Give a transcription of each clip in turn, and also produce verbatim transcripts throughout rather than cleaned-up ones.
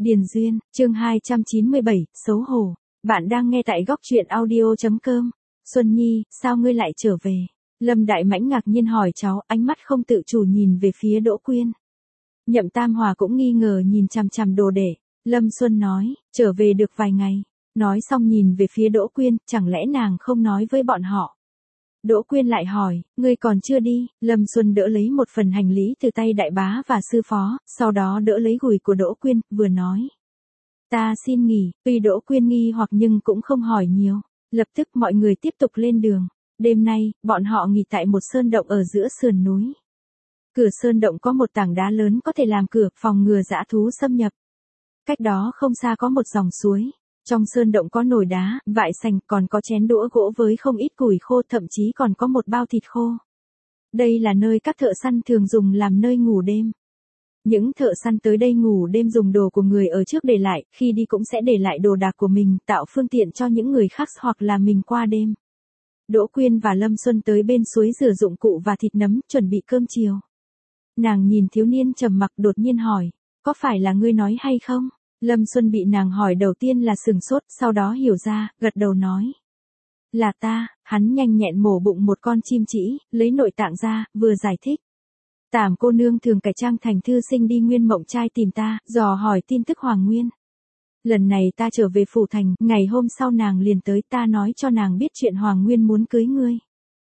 Điền Duyên, chương hai trăm chín mươi bảy, xấu hổ. Bạn đang nghe tại góc truyện audio chấm com. Xuân Nhi, sao ngươi lại trở về? Lâm Đại Mãnh ngạc nhiên hỏi cháu, ánh mắt không tự chủ nhìn về phía Đỗ Quyên. Nhậm Tam Hòa cũng nghi ngờ nhìn chằm chằm đồ đệ. Lâm Xuân nói, trở về được vài ngày. Nói xong nhìn về phía Đỗ Quyên, chẳng lẽ nàng không nói với bọn họ? Đỗ Quyên lại hỏi, ngươi còn chưa đi? Lâm Xuân đỡ lấy một phần hành lý từ tay đại bá và sư phó, sau đó đỡ lấy gùi của Đỗ Quyên, vừa nói. Ta xin nghỉ, tuy Đỗ Quyên nghi hoặc nhưng cũng không hỏi nhiều. Lập tức mọi người tiếp tục lên đường. Đêm nay, bọn họ nghỉ tại một sơn động ở giữa sườn núi. Cửa sơn động có một tảng đá lớn có thể làm cửa, phòng ngừa dã thú xâm nhập. Cách đó không xa có một dòng suối. Trong sơn động có nồi đá, vại sành, còn có chén đũa gỗ với không ít củi khô, thậm chí còn có một bao thịt khô. Đây là nơi các thợ săn thường dùng làm nơi ngủ đêm. Những thợ săn tới đây ngủ đêm dùng đồ của người ở trước để lại, khi đi cũng sẽ để lại đồ đạc của mình, tạo phương tiện cho những người khác hoặc là mình qua đêm. Đỗ Quyên và Lâm Xuân tới bên suối rửa dụng cụ và thịt nấm, chuẩn bị cơm chiều. Nàng nhìn thiếu niên trầm mặc đột nhiên hỏi, có phải là ngươi nói hay không? Lâm Xuân bị nàng hỏi đầu tiên là sừng sốt, sau đó hiểu ra, gật đầu nói. Là ta, hắn nhanh nhẹn mổ bụng một con chim trĩ, lấy nội tạng ra, vừa giải thích. Tảm cô nương thường cải trang thành thư sinh đi Nguyên Mộng Trai tìm ta, dò hỏi tin tức Hoàng Nguyên. Lần này ta trở về phủ thành, ngày hôm sau nàng liền tới, ta nói cho nàng biết chuyện Hoàng Nguyên muốn cưới ngươi.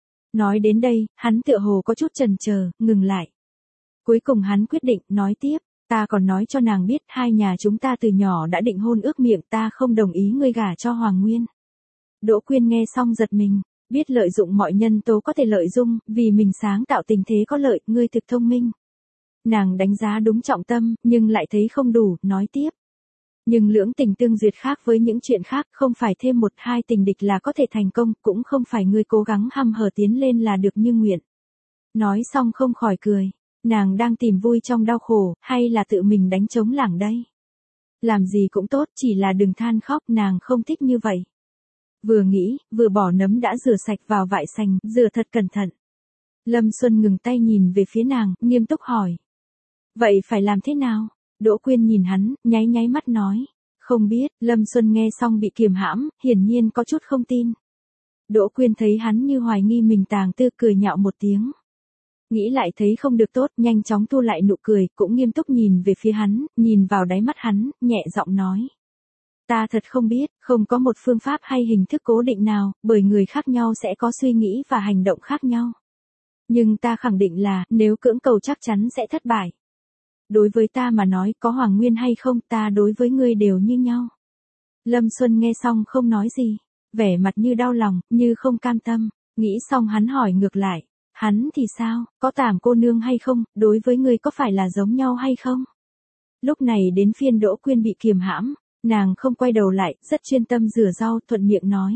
Nói đến đây, hắn tựa hồ có chút chần chờ, ngừng lại. Cuối cùng hắn quyết định, nói tiếp. Ta còn nói cho nàng biết hai nhà chúng ta từ nhỏ đã định hôn ước miệng, ta không đồng ý ngươi gả cho Hoàng Nguyên. Đỗ Quyên nghe xong giật mình, biết lợi dụng mọi nhân tố có thể lợi dụng, vì mình sáng tạo tình thế có lợi, ngươi thực thông minh. Nàng đánh giá đúng trọng tâm, nhưng lại thấy không đủ, nói tiếp. Nhưng lưỡng tình tương duyệt khác với những chuyện khác, không phải thêm một hai tình địch là có thể thành công, cũng không phải ngươi cố gắng hăm hở tiến lên là được như nguyện. Nói xong không khỏi cười. Nàng đang tìm vui trong đau khổ, hay là tự mình đánh trống lảng đây? Làm gì cũng tốt, chỉ là đừng than khóc, nàng không thích như vậy. Vừa nghĩ, vừa bỏ nấm đã rửa sạch vào vại sành, rửa thật cẩn thận. Lâm Xuân ngừng tay nhìn về phía nàng, nghiêm túc hỏi. Vậy phải làm thế nào? Đỗ Quyên nhìn hắn, nháy nháy mắt nói. Không biết, Lâm Xuân nghe xong bị kiềm hãm, hiển nhiên có chút không tin. Đỗ Quyên thấy hắn như hoài nghi mình tàng tư, cười nhạo một tiếng. Nghĩ lại thấy không được tốt, nhanh chóng thu lại nụ cười, cũng nghiêm túc nhìn về phía hắn, nhìn vào đáy mắt hắn, nhẹ giọng nói. Ta thật không biết, không có một phương pháp hay hình thức cố định nào, bởi người khác nhau sẽ có suy nghĩ và hành động khác nhau. Nhưng ta khẳng định là, nếu cưỡng cầu chắc chắn sẽ thất bại. Đối với ta mà nói, có Hoàng Nguyên hay không, ta đối với ngươi đều như nhau. Lâm Xuân nghe xong không nói gì, vẻ mặt như đau lòng, như không cam tâm, nghĩ xong hắn hỏi ngược lại. Hắn thì sao, có Tảm cô nương hay không, đối với ngươi có phải là giống nhau hay không? Lúc này đến phiên Đỗ Quyên bị kiềm hãm, nàng không quay đầu lại, rất chuyên tâm rửa rau, thuận miệng nói.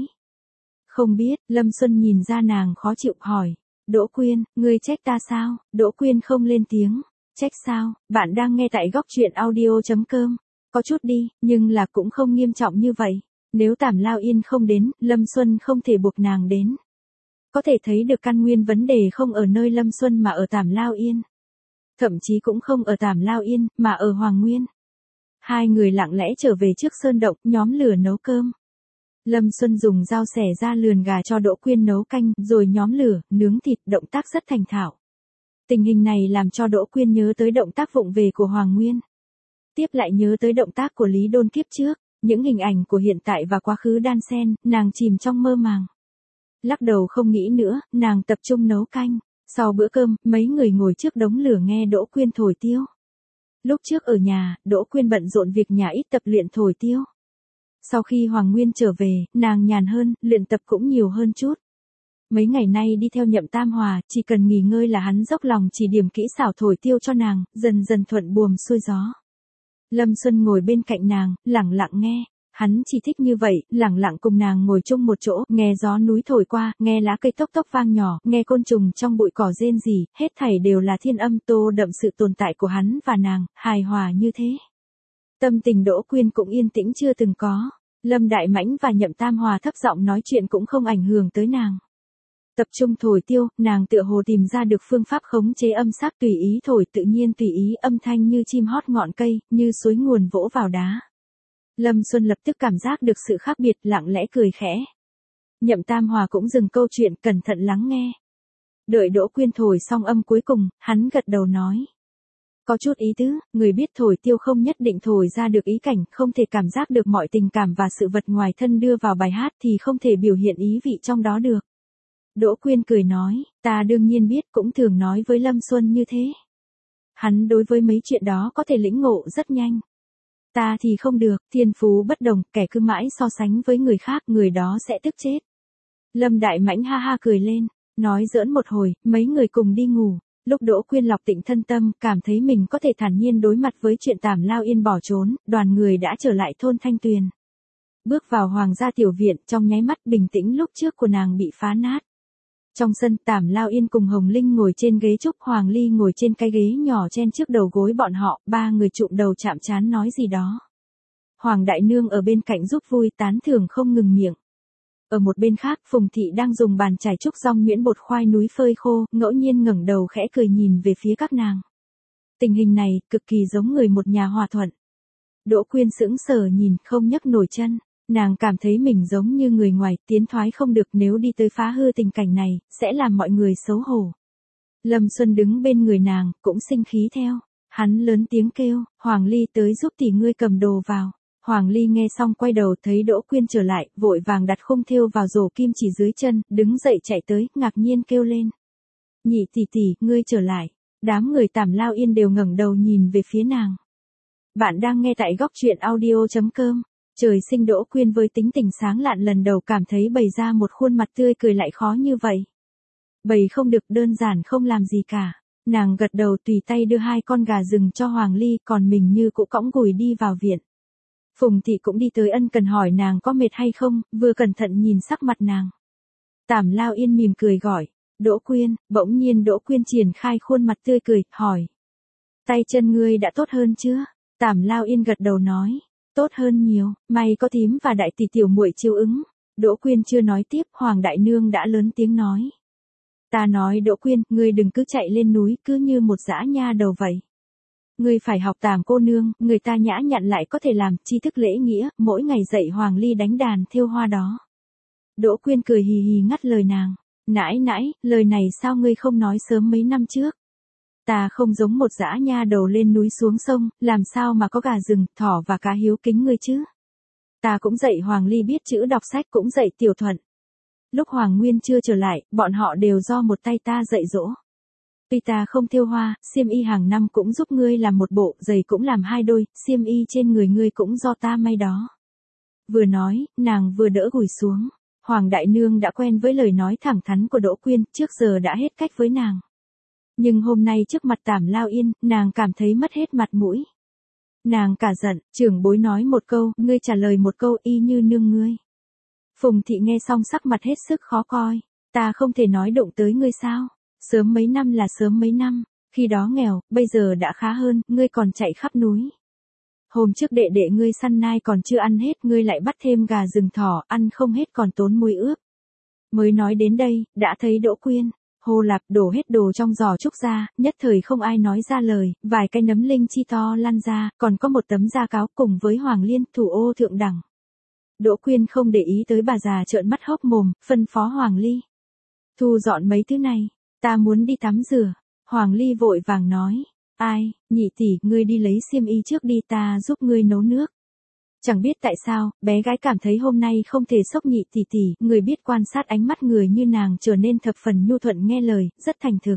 Không biết, Lâm Xuân nhìn ra nàng khó chịu hỏi. Đỗ Quyên, ngươi trách ta sao? Đỗ Quyên không lên tiếng. Trách sao? Bạn đang nghe tại góc truyện audio chấm com. Có chút đi, nhưng là cũng không nghiêm trọng như vậy. Nếu Tảm Lao Yên không đến, Lâm Xuân không thể buộc nàng đến. Có thể thấy được căn nguyên vấn đề không ở nơi Lâm Xuân mà ở Tảm Lao Yên. Thậm chí cũng không ở Tảm Lao Yên, mà ở Hoàng Nguyên. Hai người lặng lẽ trở về trước sơn động, nhóm lửa nấu cơm. Lâm Xuân dùng dao xẻ ra lườn gà cho Đỗ Quyên nấu canh, rồi nhóm lửa, nướng thịt, động tác rất thành thạo. Tình hình này làm cho Đỗ Quyên nhớ tới động tác vụng về của Hoàng Nguyên. Tiếp lại nhớ tới động tác của Lý Đôn kiếp trước, những hình ảnh của hiện tại và quá khứ đan xen, nàng chìm trong mơ màng. Lắc đầu không nghĩ nữa, nàng tập trung nấu canh. Sau bữa cơm, mấy người ngồi trước đống lửa nghe Đỗ Quyên thổi tiêu. Lúc trước ở nhà, Đỗ Quyên bận rộn việc nhà ít tập luyện thổi tiêu. Sau khi Hoàng Nguyên trở về, nàng nhàn hơn, luyện tập cũng nhiều hơn chút. Mấy ngày nay đi theo Nhậm Tam Hòa, chỉ cần nghỉ ngơi là hắn dốc lòng chỉ điểm kỹ xảo thổi tiêu cho nàng, dần dần thuận buồm xuôi gió. Lâm Xuân ngồi bên cạnh nàng, lẳng lặng nghe. Hắn chỉ thích như vậy, lẳng lặng cùng nàng ngồi chung một chỗ, nghe gió núi thổi qua, nghe lá cây tốc tốc vang nhỏ, nghe côn trùng trong bụi cỏ rên rỉ, hết thảy đều là thiên âm tô đậm sự tồn tại của hắn và nàng, hài hòa như thế. Tâm tình Đỗ Quyên cũng yên tĩnh chưa từng có. Lâm Đại Mãnh và Nhậm Tam Hòa thấp giọng nói chuyện cũng không ảnh hưởng tới nàng. Tập trung thổi tiêu, nàng tựa hồ tìm ra được phương pháp khống chế âm sắc tùy ý thổi tự nhiên tùy ý âm thanh như chim hót ngọn cây, như suối nguồn vỗ vào đá. Lâm Xuân lập tức cảm giác được sự khác biệt lặng lẽ cười khẽ. Nhậm Tam Hòa cũng dừng câu chuyện cẩn thận lắng nghe. Đợi Đỗ Quyên thổi xong âm cuối cùng, hắn gật đầu nói. Có chút ý tứ, người biết thổi tiêu không nhất định thổi ra được ý cảnh, không thể cảm giác được mọi tình cảm và sự vật ngoài thân đưa vào bài hát thì không thể biểu hiện ý vị trong đó được. Đỗ Quyên cười nói, ta đương nhiên biết cũng thường nói với Lâm Xuân như thế. Hắn đối với mấy chuyện đó có thể lĩnh ngộ rất nhanh. Ta thì không được, thiên phú bất đồng, kẻ cứ mãi so sánh với người khác, người đó sẽ tức chết. Lâm Đại Mãnh ha ha cười lên, nói giỡn một hồi, mấy người cùng đi ngủ. Lúc Đỗ Quyên lọc tịnh thân tâm, cảm thấy mình có thể thản nhiên đối mặt với chuyện Tảm Lao Yên bỏ trốn, đoàn người đã trở lại thôn Thanh Tuyền. Bước vào Hoàng gia tiểu viện, trong nháy mắt bình tĩnh lúc trước của nàng bị phá nát. Trong sân, Tảm Lao Yên cùng Hồng Linh ngồi trên ghế trúc, Hoàng Ly ngồi trên cái ghế nhỏ chen trước đầu gối bọn họ, ba người chụm đầu chạm trán nói gì đó. Hoàng Đại Nương ở bên cạnh giúp vui tán thưởng không ngừng miệng. Ở một bên khác, Phùng Thị đang dùng bàn chải trúc rong nhuyễn bột khoai núi phơi khô, ngẫu nhiên ngẩng đầu khẽ cười nhìn về phía các nàng. Tình hình này, cực kỳ giống người một nhà hòa thuận. Đỗ Quyên sững sờ nhìn, không nhấc nổi chân. Nàng cảm thấy mình giống như người ngoài, tiến thoái không được, nếu đi tới phá hư tình cảnh này, sẽ làm mọi người xấu hổ. Lâm Xuân đứng bên người nàng, cũng sinh khí theo. Hắn lớn tiếng kêu, Hoàng Ly tới giúp tỷ ngươi cầm đồ vào. Hoàng Ly nghe xong quay đầu thấy Đỗ Quyên trở lại, vội vàng đặt khung thêu vào rổ kim chỉ dưới chân, đứng dậy chạy tới, ngạc nhiên kêu lên. Nhị tỷ tỷ, ngươi trở lại. Đám người Tảm Lao Yên đều ngẩng đầu nhìn về phía nàng. Bạn đang nghe tại góc truyện audio chấm com. Trời sinh Đỗ Quyên với tính tình sáng lạn lần đầu cảm thấy bày ra một khuôn mặt tươi cười lại khó như vậy. Bày không được, đơn giản không làm gì cả. Nàng gật đầu tùy tay đưa hai con gà rừng cho Hoàng Ly, còn mình như cũ cõng gùi đi vào viện. Phùng Thị cũng đi tới ân cần hỏi nàng có mệt hay không, vừa cẩn thận nhìn sắc mặt nàng. Tảm Lao Yên mỉm cười gọi, Đỗ Quyên, bỗng nhiên Đỗ Quyên triển khai khuôn mặt tươi cười, hỏi. Tay chân ngươi đã tốt hơn chưa? Tảm Lao Yên gật đầu nói. Tốt hơn nhiều, may có thím và đại tỷ tiểu muội chiếu ứng. Đỗ Quyên chưa nói tiếp, Hoàng Đại Nương đã lớn tiếng nói. Ta nói Đỗ Quyên, ngươi đừng cứ chạy lên núi, cứ như một dã nha đầu vậy. Ngươi phải học Tảm cô nương, người ta nhã nhặn lại có thể làm, tri thức lễ nghĩa, mỗi ngày dạy Hoàng Ly đánh đàn thêu hoa đó. Đỗ Quyên cười hì hì ngắt lời nàng. Nãi nãi, lời này sao ngươi không nói sớm mấy năm trước? Ta không giống một dã nha đầu lên núi xuống sông, làm sao mà có gà rừng, thỏ và cá hiếu kính ngươi chứ? Ta cũng dạy Hoàng Ly biết chữ đọc sách, cũng dạy Tiểu Thuận. Lúc Hoàng Nguyên chưa trở lại, bọn họ đều do một tay ta dạy dỗ. Tuy ta không thêu hoa, xiêm y hàng năm cũng giúp ngươi làm một bộ, giày cũng làm hai đôi, xiêm y trên người ngươi cũng do ta may đó. Vừa nói, nàng vừa đỡ gùi xuống. Hoàng Đại Nương đã quen với lời nói thẳng thắn của Đỗ Quyên, trước giờ đã hết cách với nàng. Nhưng hôm nay trước mặt Tảm Lao Yên, nàng cảm thấy mất hết mặt mũi. Nàng cả giận, trưởng bối nói một câu, ngươi trả lời một câu, y như nương ngươi. Phùng Thị nghe xong sắc mặt hết sức khó coi. Ta không thể nói động tới ngươi sao? Sớm mấy năm là sớm mấy năm, khi đó nghèo, bây giờ đã khá hơn, ngươi còn chạy khắp núi. Hôm trước đệ đệ ngươi săn nai còn chưa ăn hết, ngươi lại bắt thêm gà rừng thỏ, ăn không hết còn tốn muối ướp. Mới nói đến đây, đã thấy Đỗ Quyên. Hồ Lạp đổ hết đồ trong giò trúc ra, nhất thời không ai nói ra lời, vài cái nấm linh chi to lăn ra, còn có một tấm da cáo cùng với Hoàng Liên, thủ ô thượng đẳng. Đỗ Quyên không để ý tới bà già trợn mắt hốc mồm, phân phó Hoàng Ly. Thu dọn mấy thứ này, ta muốn đi tắm rửa. Hoàng Ly vội vàng nói, ai, nhị tỷ, ngươi đi lấy xiêm y trước đi, ta giúp ngươi nấu nước. Chẳng biết tại sao, bé gái cảm thấy hôm nay không thể sốc nhị tỷ tỷ, người biết quan sát ánh mắt người như nàng trở nên thập phần nhu thuận nghe lời, rất thành thực.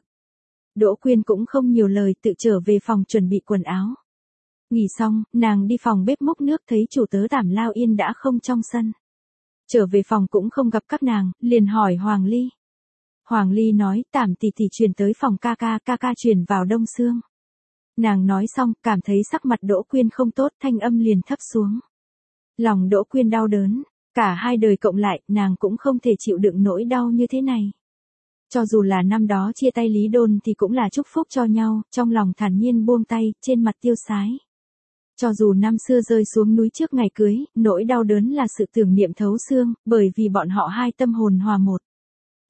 Đỗ Quyên cũng không nhiều lời, tự trở về phòng chuẩn bị quần áo. Nghỉ xong, nàng đi phòng bếp múc nước thấy chủ tớ Tảm Lao Yên đã không trong sân. Trở về phòng cũng không gặp các nàng, liền hỏi Hoàng Ly. Hoàng Ly nói, Tảm tỷ tỷ truyền tới phòng ca ca, ca ca truyền vào Đông Sương. Nàng nói xong, cảm thấy sắc mặt Đỗ Quyên không tốt, thanh âm liền thấp xuống. Lòng Đỗ Quyên đau đớn, cả hai đời cộng lại, nàng cũng không thể chịu đựng nỗi đau như thế này. Cho dù là năm đó chia tay Lý Đôn thì cũng là chúc phúc cho nhau, trong lòng thản nhiên buông tay, trên mặt tiêu sái. Cho dù năm xưa rơi xuống núi trước ngày cưới, nỗi đau đớn là sự tưởng niệm thấu xương, bởi vì bọn họ hai tâm hồn hòa một.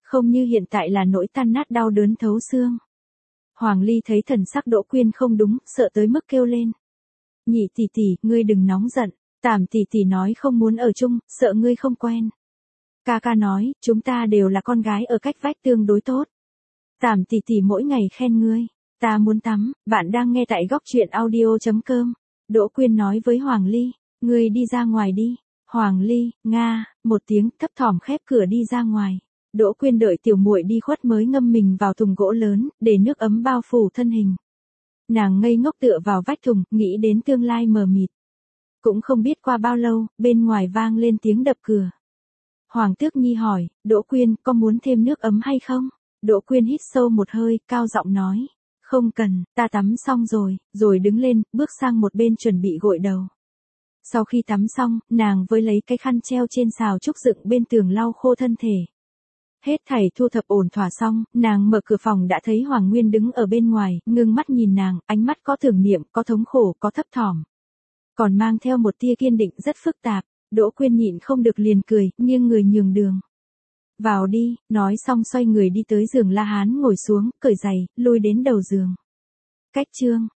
không như hiện tại là nỗi tan nát đau đớn thấu xương. Hoàng Ly thấy thần sắc Đỗ Quyên không đúng, sợ tới mức kêu lên. Nhị tỷ tỷ, ngươi đừng nóng giận, Tảm tỷ tỷ nói không muốn ở chung, sợ ngươi không quen. Ca ca nói, chúng ta đều là con gái ở cách vách tương đối tốt. Tảm tỷ tỷ mỗi ngày khen ngươi, ta muốn tắm, bạn đang nghe tại góc truyện audio chấm com. Đỗ Quyên nói với Hoàng Ly, ngươi đi ra ngoài đi. Hoàng Ly, nga, một tiếng thấp thỏm khép cửa đi ra ngoài. Đỗ Quyên đợi tiểu muội đi khuất mới ngâm mình vào thùng gỗ lớn, để nước ấm bao phủ thân hình. Nàng ngây ngốc tựa vào vách thùng, nghĩ đến tương lai mờ mịt. Cũng không biết qua bao lâu, bên ngoài vang lên tiếng đập cửa. Hoàng Tước Nhi hỏi, Đỗ Quyên, có muốn thêm nước ấm hay không? Đỗ Quyên hít sâu một hơi, cao giọng nói, không cần, ta tắm xong rồi, rồi đứng lên, bước sang một bên chuẩn bị gội đầu. Sau khi tắm xong, nàng với lấy cái khăn treo trên xào trúc dựng bên tường lau khô thân thể. Hết thảy thu thập ổn thỏa xong, nàng mở cửa phòng đã thấy Hoàng Nguyên đứng ở bên ngoài, ngưng mắt nhìn nàng, ánh mắt có tưởng niệm, có thống khổ, có thấp thỏm. Còn mang theo một tia kiên định rất phức tạp. Đỗ Quyên nhịn không được liền cười, nghiêng người nhường đường. Vào đi, nói xong xoay người đi tới giường La Hán ngồi xuống, cởi giày, lui đến đầu giường. Cách chương.